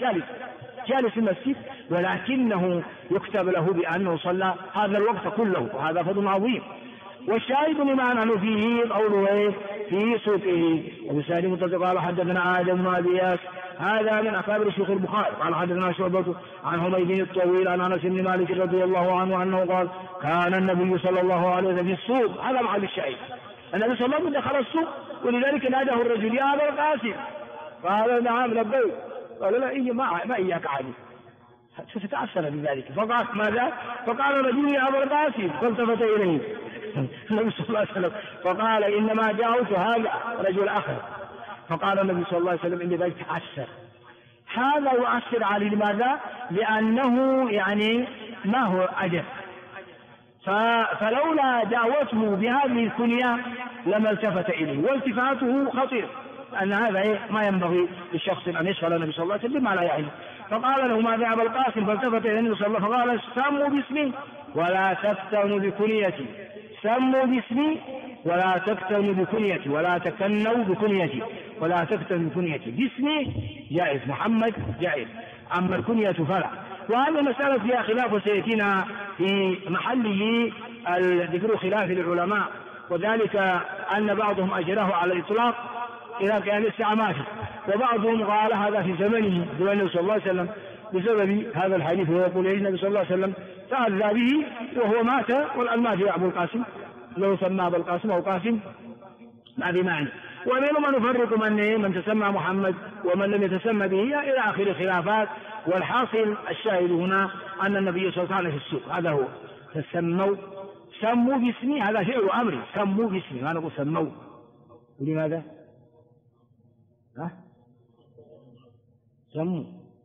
جالس في المسجد، ولكنه يكتب له بأنه صلى هذا الوقت كله، وهذا فضل عظيم. والشاهد لما نحن فيه قوله في سوقه. وبسالم متصل قال حدثنا آدم بن أبي إياس هذا من أكابر شيوخ البخاري قال حدثنا شعبة عن حميد الطويل عن أنس بن مالك رضي الله عنه أنه قال كان النبي صلى الله عليه وسلم في السوق. هذا محل الشاهد، النبي صلى الله عليه وسلم دخل السوق، ولذلك ناداه الرجل يا أبا القاسم، قال نعم لبيك، قال لا إيه ما إياك عادي، فتتأثر بذلك فقال ماذا؟ فقال الرجل يا أبا القاسم، فالتفت إليه النبي صلى الله عليه وسلم فقال إنما جاءت هذا رجل آخر. فقال النبي صلى الله عليه وسلم إن ذلك تأثر، هذا يؤثر عليه. لماذا؟ لأنه يعني ما هو أجل، فلولا دعوته بهذه الكنية لما التفت إليه، والتفاته خطير، أن هذا ما ينبغي للشخص أن يشغل النبي صلى الله عليه وسلم بما لا يعلم. فقال له ماذا أبا القاسم؟ فالتفت إلى النبي صلى الله عليه وسلم فقال سموا باسمي ولا تفتنوا بكنيتي، سموا باسمي ولا تفتنوا بكنيتي، ولا تكنوا بكنيتي، ولا تفتنوا بكنيتي. باسمي جائز، محمد جائز، أما الكنية فلا. وهذه مسألة فيها خلاف وسيأتينا في محله ذكر خلاف العلماء، وذلك أن بعضهم أجره على الإطلاق إذا كان الساعة ماشي، وبعضهم قال هذا في زمنه النبي صلى الله عليه وسلم بسبب هذا الحديث، ويقول النبي صلى الله عليه وسلم تأذى به وهو مات والآن ما في أبو القاسم، لو سمى أبو القاسم أو قاسم ما في معنى. ومنهم من يفرق من تسمى محمد ومن لم يتسمى به إلى آخر الخلافات. والحاصل الشاهد هنا أن النبي صلى الله عليه وسلم في السوق، هذا هو. سموا باسمي، هذا فعل أمري، سموا باسمي، ما نقول سموا. ولماذا؟ سموا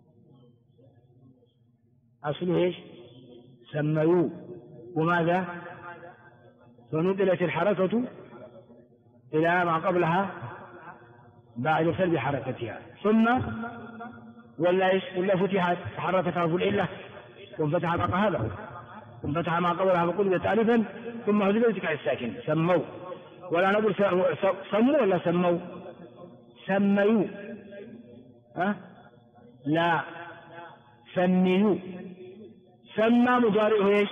أصله إيش؟ سميوا، وماذا؟ فنقلت الحركة إلى ما قبلها بعد سلب حركتها، ثم ولا فتحت حركت حرف العلة وانفتح ما قبلها، وانفتح ما قبلها وقلبت ألفا ثم هذبت على الساكن. سموا، ولا نقول سموا ولا سموا؟ سميوا، لا سميوا. سمى مضارعه ايش؟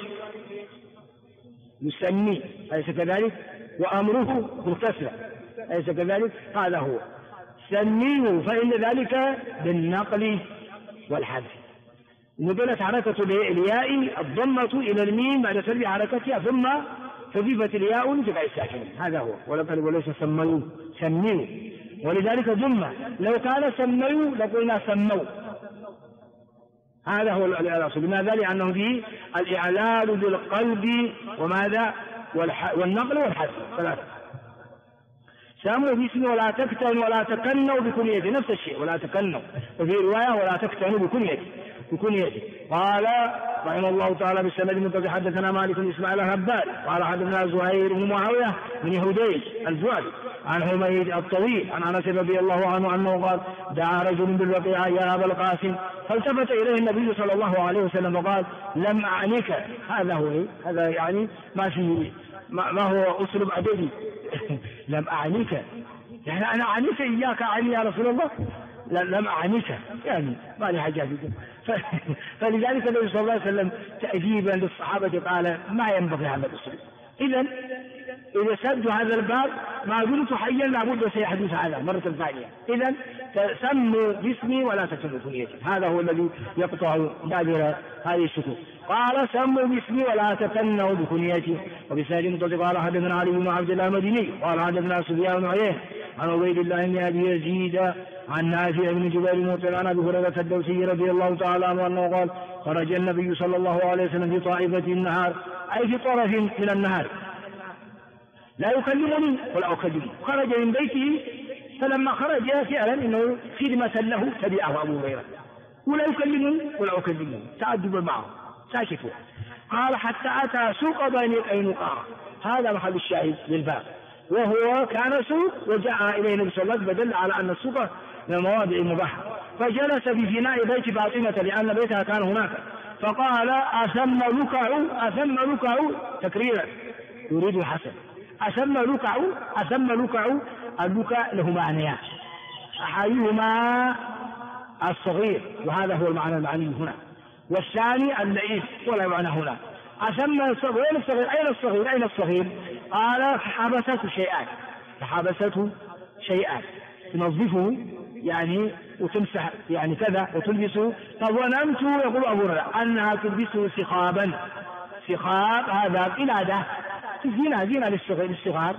يسمي، أليس كذلك؟ وأمره بالكسرة، أليس كذلك؟ هذا هو سميه، فإن ذلك بالنقل والحذف. نقلت حركة الياء الضمة إلى الميم بعد سلب حركتها، ثم حذفت الياء لتبع الساكن، هذا هو. وليس سميوا، سميوا، ولذلك ضمة. لو كان سميوا لقلنا سموا، هذا هو الأصل. لماذا؟ لأنه فيه الإعلال بالقلب وماذا؟ والنقل والحذف، ثلاثة. سموا باسمي ولا تفتنوا ولا تكنوا بكنيتي، نفس الشيء، ولا تكنوا. وفي رواية ولا تفتنوا بكنيتي. قال رحمه الله تعالى بالسند المتصل حدثنا مالك بن إسماعيل الهبال قال حدثنا زهير بن معاوية بن هديج الجوادي عن حميد الطويل عن أنس رضي الله عنه أنه قال دعا رجل بالبقيع يا أبا القاسم، فالتفت إليه النبي صلى الله عليه وسلم وقال لم أعنك. هذا هو، هذا يعني ما هو أسلوب أدبي. لم أعنك يعني أنا أعنك إياك عني يا رسول الله، لم أعنك يعني ما لي حاجة. فلذلك النبي صلى الله عليه وسلم تأديبا للصحابة قال ما ينبغي هذا الأسلوب. إذا سد هذا الباب ما قلت حيا لابد سيحدث هذا مرة ثانية. إذن سموا باسمي ولا تسموا كنيتي، هذا هو الذي يقطع دابر هذه الشكوك. قال سموا باسمي ولا تكنوا بكنيتي. وبسالم متصل قال حدثنا علي بن عبد الله المديني قال حدثنا سفيان بن عيينة عن عبيد الله بن أبي يزيد عن نافع بن جبير المطلع عن أبي هريرة الدوسي رضي الله تعالى عنه أنه قال خرج النبي صلى الله عليه وسلم في طائفة النهار، أي في طرف من النهار، لا يكلمني ولا أكلمه. خرج من بيته، فلما خرج فعلا إنه خدمة له تبعه أبو هريرة، ولا يكلمني ولا أكلمه، تأدبا معه ساكتوا. قال حتى أتى سوق بني قينقاع، هذا محل الشاهد للباب، وهو كان سوق وجاء إليه النبي صلى الله عليه وسلم بدل على أن السوق من المواضع المباحة، فجلس في فناء بيت فاطمة لأن بيتها كان هناك، فقال أثم لكع تكريرا يريد الحسن. أثم لكع اللكع له معنيان، أحيهما الصغير، وهذا هو المعنى هنا. والثاني اللئيم ولا معنى هنا. أثم الصغير. أين الصغير؟ قال فحبسته شيئان تنظفه يعني وتمسح يعني كذا وتلبسه. فظننت يقول أبو هريرة أنها تلبسه سخاب هذا قلادة زينة للصغار،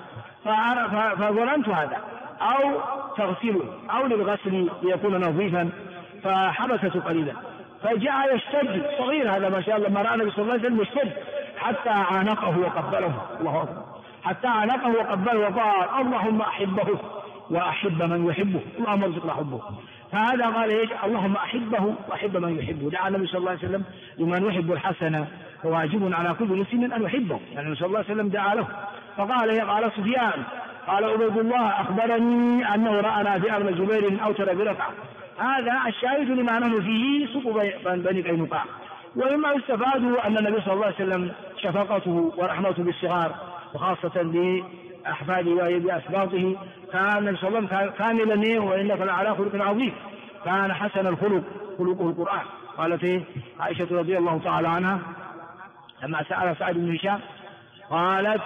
فظننت هذا أو تغسله أو للغسل ليكون نظيفا، فحبسته قليلا. فجاء يشتد صغير هذا ما شاء الله، ما رأى النبي صلى الله عليه وسلم يشتد حتى عانقه وقبله. الله أكبر. حتى عانقه وقبله وقال اللهم أحبه وأحب من يحبه، اللهم ارزقنا حبه. فهذا قال اللهم أحبه وأحب من يحبه. دعا النبي صلى الله عليه وسلم لمن يحب الحسن فواجب على كل مسلم أن يحبه، يعني النبي صلى الله عليه وسلم دعا له. فقال سفيان قال عبيد الله أخبرني أنه رأى نافع بن جبير أوتر بركعة. هذا الشاهد لما نحن فيه سوق بني قينقاع. ومما يستفاد أن النبي صلى الله عليه وسلم شفقته ورحمته بالصغار وخاصة بأحفاده وبأسباطه. كان النبي صلى الله عليه وسلم كاملا وإنك لعلى خلق عظيم. كان حسن الخلق، خلقه القرآن. قالت عائشة رضي الله تعالى عنها لما سأل سعد بن هشام قالت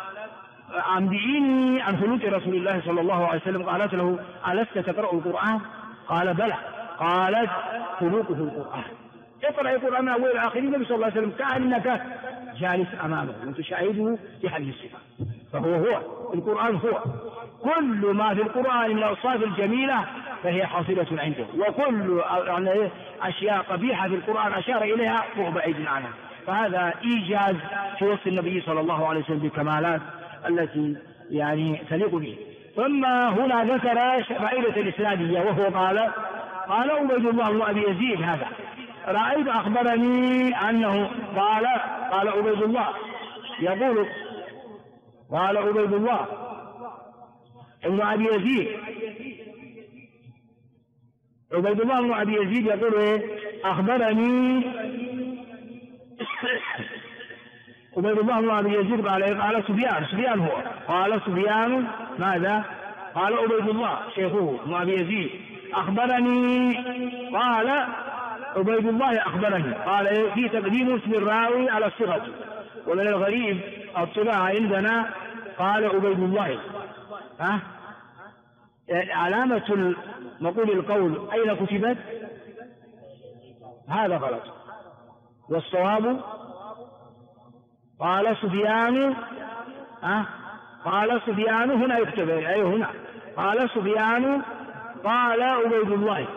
أنبئيني عن خلق رسول الله صلى الله عليه وسلم. قالت له ألست تقرأ القرآن؟ قال بلى. قالت خلقه القرآن. اقرأ القرآن من أول آخر. النبي صلى الله عليه وسلم كأنك جالس أمامه وتشاهده في حديث الصفات. فهو القرآن هو كل ما في القرآن من الأوصاف الجميلة فهي حاصلة عنده، وكل أشياء قبيحة في القرآن أشار إليها وهو بعيد عنها. فهذا إيجاز في وصف النبي صلى الله عليه وسلم بالكمالات التي يعني تليق به. ثم هنا ذكر فائدة الإسنادية وهو قال عبيد الله بن أبي يزيد هذا رأيت أخبرني أنه قال عبيد الله يقول قال عبيد الله ابن أبي يزيد عبيد الله بن أبي يزيد يقول أخبرني عبيد الله بن أبي يزيد قال سفيان هو قال سفيان ماذا؟ قال عبيد الله شيخه بن أبي يزيد أخبرني. قال عبيد الله أخبرني. قال في تقديم اسم الراوي على الصغة. ومن الغريب الطباعة عندنا قال عبيد الله علامة مقول القول أين كتبت؟ هذا غلط. والصواب قال سفيان هنا يكتب هنا قال سفيان قال عبيد الله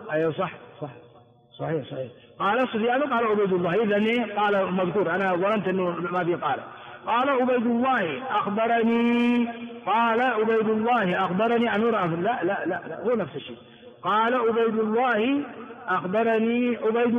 صحيح قال سفيان قال عبيد الله. إذن قال مذكور، أنا ظننت أنه ما في قال عبيد الله أخبرني. قال عبيد الله أخبرني أن رأى لا هو نفس الشيء. قال عبيد الله أخبرني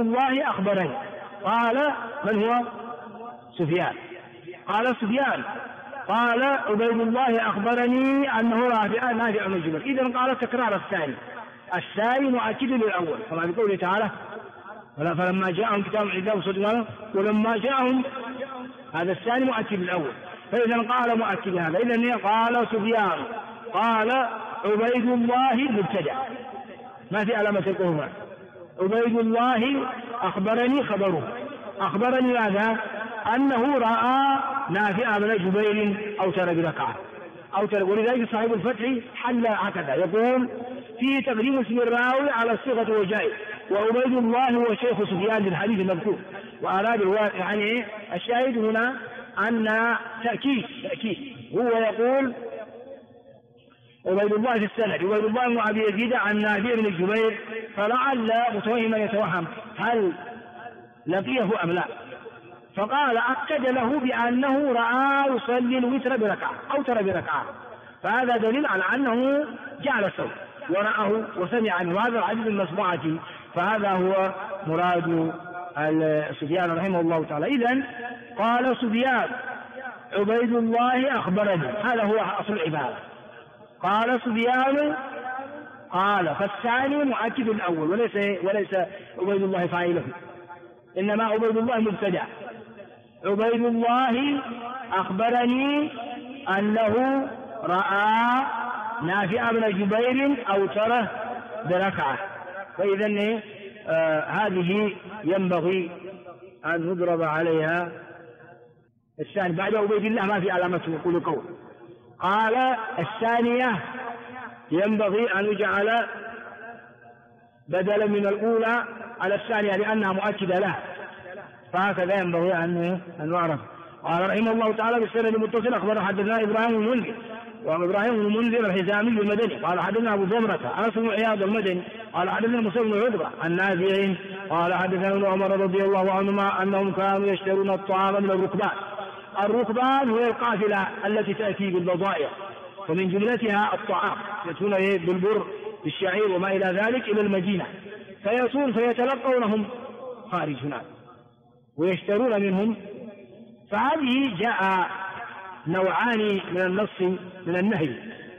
قال من هو؟ سفيان. قال سفيان قال عبيد الله أخبرني أنه نافع بن جبير. إذن قال تكرار الثاني مؤكد للأول كما بقوله تعالى فلما جاءهم كتاب عندهم صدقنا ولما جاءهم. هذا الثاني مؤكد للأول. فإذا قال مؤكد هذا. إذن قال سفيان قال عبيد الله مبتدأ ما في علامة القهوة. عبيد الله أخبرني خبره. أخبرني ماذا؟ أنه رأى نافع بن جبير أوتر بركعة ولذلك صاحب الفتح حل هكذا يقول في تقديم اسم الراوي على الصيغة وجائز. وعبيد الله هو شيخ سفيان للحديث المذكور. وأراد يعني الشاهد هنا أن تأكيد هو يقول عبيد الله في السند عبيد الله بن أبي يزيد عن نافع بن جبير. فلعل متوهم يتوهم هل لقيه أم لا. فقال أكد له بأنه رأى يصلي الوتر بركعة أوتر بركعة. فهذا دليل على أنه جعل الصوت ورأه وسمع عنه. وهذا الحديث المسموعة. فهذا هو مراد سفيان رحمه الله تعالى. إذن قال سفيان عبيد الله أخبرني. هذا هو أصل العبارة. قال سفيان قال فالثاني مؤكد الأول وليس عبيد الله فاعله، إنما عبيد الله مبتدأ. عبيد الله أخبرني أنه رأى نافع بن جبير أوتره بركعة. فإذا هذه ينبغي أن نضرب عليها الثاني. بعد عبيد الله ما في علامة يقول قول. قال الثانية ينبغي أن يجعل بدلا من الأولى على الثانية لأنها مؤكدة له، فهكذا ينبغي أن نعرف. قال رحمه الله تعالى بالسند المتصل أخبر حدثنا إبراهيم المنذر، وإبراهيم المنذر الحزامي المدني قال حدثنا أبو ضمرة أنس بن عياض المدني قال حدثنا موسى بن عقبة عن نافع قال حدثنا ابن عمر رضي الله عنهما أنهم كانوا يشترون الطعام من الركبان. الركبان هي القافلة التي تأتي بالبضائع، ومن جملتها الطعام، يأتون بالبر بالشعير وما إلى ذلك إلى المدينة، فيأتون فيتلقونهم خارج هناك ويشترون منهم. فهذه جاء نوعان من النص من النهي.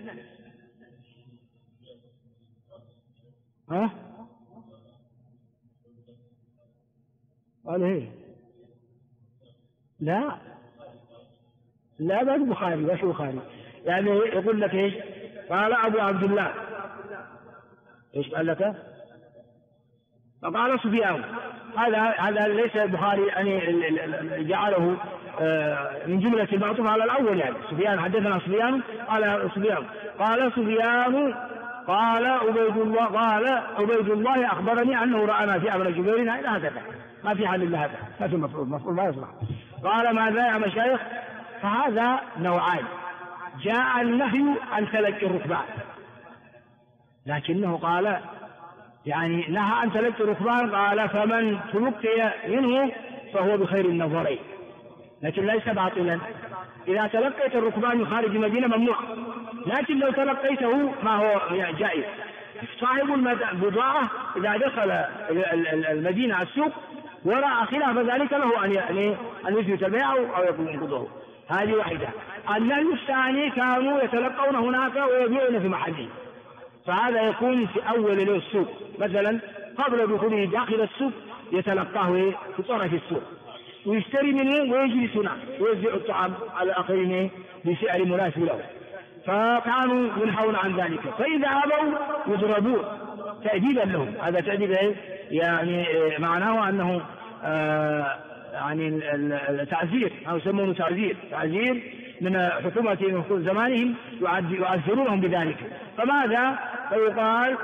قال ايه؟ لا بعد البخاري. وش البخاري؟ يعني يقول لك ايش؟ قال ابو عبد الله ايش قال لك؟ فقال سفيان. هذا ليس البخاري يعني جعله من جملة المعطوف على الأول، يعني سفيان حدثنا سفيان قال سفيان قال عبيد الله أخبرني أنه رأى نافع بن جبير إلى هكذا، ما في حل إلا هذا، ما في مفعول ما يصلح. قال ماذا يا مشايخ؟ فهذا نوعان. جاء النهي عن تلقي الركبان، لكنه قال يعني نهى عن تلقي الركبان، قال فمن تلقي منه فهو بخير النظرين، لكن ليس باطلا. إذا تلقيت الركبان خارج المدينة ممنوع، لكن لو تلقيته ما هو جائز. صاحب البضاعة إذا دخل المدينة السوق ورأى خلاف ذلك له أن يثبت البيع أو ينقضه. هذه واحدة. النهي الثاني كانوا يتلقون هناك ويبيعون في محله، فهذا يكون في أول السوق مثلا قبل دخوله داخل السوق يتلقاه في طرف السوق ويشتري منه ويجلس هناك ويوزع الطعام على الآخرين بسعر مناسب له. فكانوا ينهون عن ذلك، فإذا أبوا يضربون تأديبا لهم. هذا تأديب يعني معناه أنه يعني التعزير، أو يسمونه تعزير من حكومة زمانهم، يعذرونهم بذلك. فماذا؟ فيقال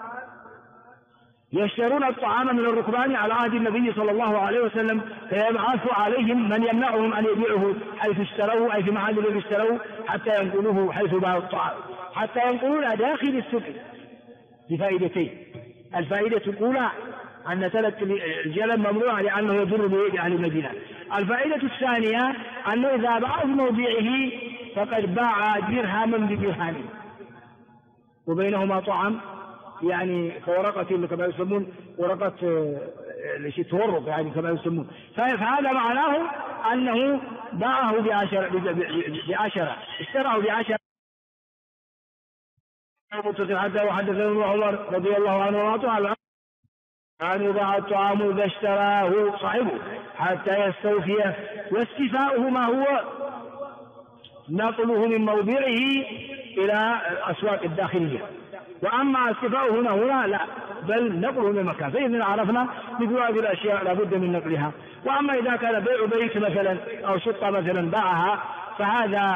يشترون الطعام من الركبان على عهد النبي صلى الله عليه وسلم، فيبعث عليهم من يمنعهم أن يبيعوه حيث اشتروه، أي في محل الذي اشتروه، حتى ينقلوه حيث باعوا الطعام، حتى ينقلون داخل السوق بفائدتين. الفائدة الأولى أن تلك الجلب ممنوع لأنه يضر بأهل المدينة. الفائدة الثانية أنه إذا باع في موضعه فقد باع درهما بدرهم وبينهما طعام، يعني كورقة كما يسمون ورقة تورق، يعني كما يسمون. فهذا معناه أنه باعه بعشرة اشتراه بعشرة. وحدثنا ابن عمر رضي الله عنه وعنه أن يباع الطعام إذا اشتراه صاحبه حتى يستوفيه، واستيفاؤه ما هو نقله من موضعه إلى الأسواق الداخلية، وأما استيفاؤه هنا لا، بل نقله من مكان. فإذا عرفنا مثل هذه الأشياء لابد من نقلها. وأما إذا كان بيع بيت مثلا أو شقة مثلا باعها، فهذا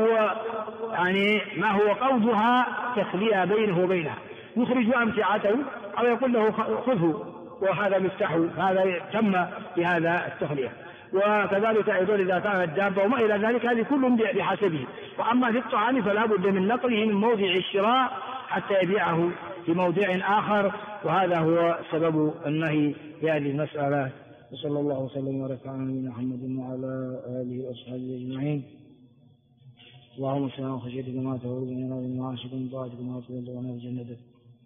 ما هو قوضها تخليها بينه وبينها، يخرج أمتعته أو يقول له خذه وهذا مفتاحه، هذا تم بهذا التخلية. وكذلك أيضا إذا كانت دابة وما إلى ذلك، هذه كل بحسبه. وأما في الطعام فلا بد من نقله من موضع الشراء حتى يبيعه في موضع آخر، وهذا هو سبب النهي في هذه المسألة. وصلى الله وسلم وبارك على نبينا محمد وعلى آله وأصحابه أجمعين. اللهم صل على خشيتك ما تهول بنا من معاشك من طاعتك ما تبلغنا بجنتك،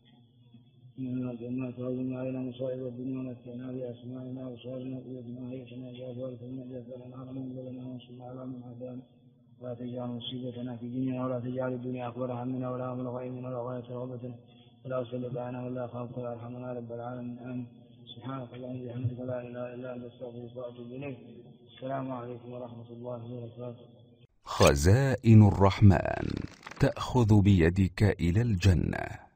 ما تهون علينا مصائب الدنيا ونفعنا بأسمائنا وصالنا بيدنا هيئتنا بأبوالك المجد فلنعلم من لنا وانصرنا على من عافانا، ولا تجعل مصيبتنا في ديننا، ولا تجعل الدنيا أكبر همنا ولا مبلغ علمنا ولا غاية رغبتنا ولا سلط لنا ولا خافك ولا ارحمنا رب العالمين. آمين. سبحانك اللهم وبحمدك لا إله إلا أنت أستغفرك وأتوب إليك. السلام عليكم ورحمة الله وبركاته. خزائن الرحمن تأخذ بيدك إلى الجنة.